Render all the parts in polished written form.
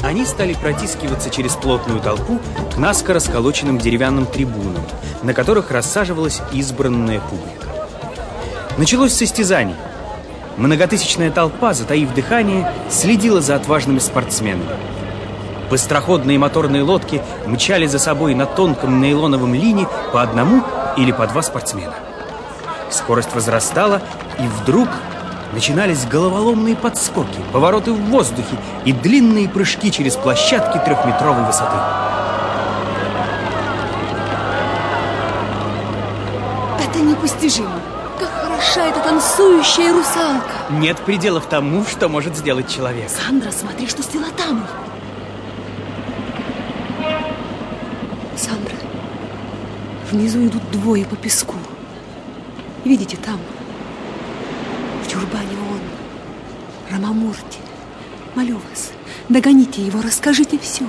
они стали протискиваться через плотную толпу к наскоро сколоченным деревянным трибунам, на которых рассаживалась избранная публика. Началось состязание. Многотысячная толпа, затаив дыхание, следила за отважными спортсменами. Быстроходные моторные лодки мчали за собой на тонком нейлоновом лине по одному или по два спортсмена. Скорость возрастала, и вдруг начинались головоломные подскоки, повороты в воздухе и длинные прыжки через площадки 3-метровой высоты. Это непостижимо. Как хороша эта танцующая русалка. Нет пределов тому, что может сделать человек. Сандра, смотри, что с Тилотамой. Сандра, внизу идут двое по песку. Видите, там, в тюрбане он, Рамамурти. Молю вас, догоните его, расскажите все.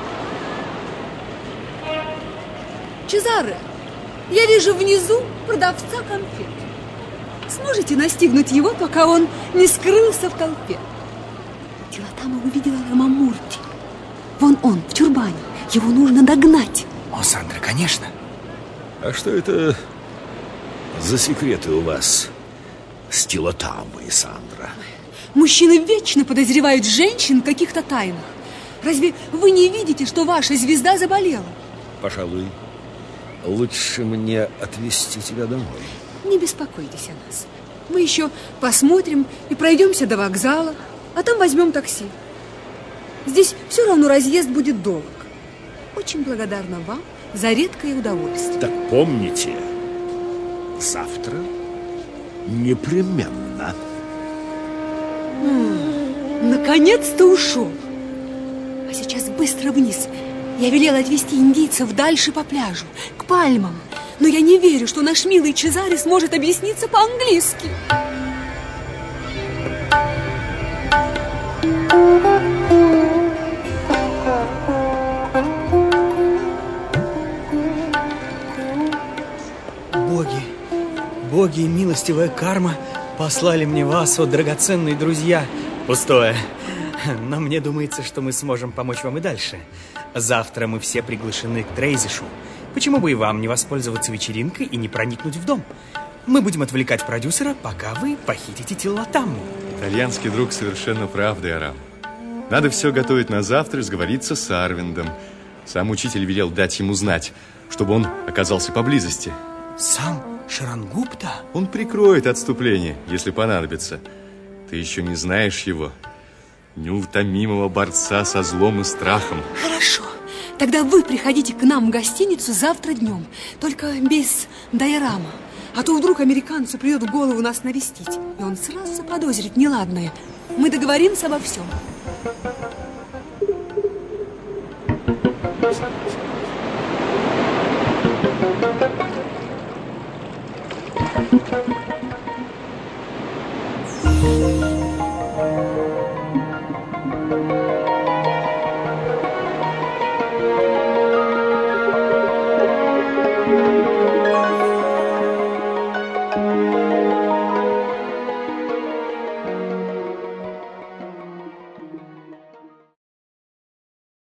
Чезаре, я вижу внизу продавца конфет. Сможете настигнуть его, пока он не скрылся в толпе? Тилотама увидела Рамамурти. Вон он, в тюрбане. Его нужно догнать. О, Сандра, конечно. А что это за секреты у вас с Тилотамой, Сандра? Мужчины вечно подозревают женщин в каких-то тайнах. Разве вы не видите, что ваша звезда заболела? Пожалуй, лучше мне отвезти тебя домой. Не беспокойтесь о нас. Мы еще посмотрим и пройдемся до вокзала, а там возьмем такси. Здесь все равно разъезд будет долг. Очень благодарна вам за редкое удовольствие. Так помните, завтра непременно. Наконец-то ушел. А сейчас быстро вниз. Я велела отвезти индийцев дальше по пляжу, к пальмам. Но я не верю, что наш милый Чезаре сможет объясниться по-английски. Боги и милостивая карма послали мне вас, о драгоценные друзья. Пустое. Но мне думается, что мы сможем помочь вам и дальше. Завтра мы все приглашены к Трейзишу. Почему бы и вам не воспользоваться вечеринкой и не проникнуть в дом? Мы будем отвлекать продюсера, пока вы похитите Тилотаму. Итальянский друг совершенно прав, Дайрам. Надо все готовить на завтра и сговориться с Арвиндом. Сам учитель велел дать ему знать, чтобы он оказался поблизости. Сам Шарангупта? Он прикроет отступление, если понадобится. Ты еще не знаешь его, неутомимого борца со злом и страхом. Хорошо. Тогда вы приходите к нам в гостиницу завтра днем. Только без Дайрама. А то вдруг американцу придет в голову нас навестить, и он сразу заподозрит неладное. Мы договоримся обо всем.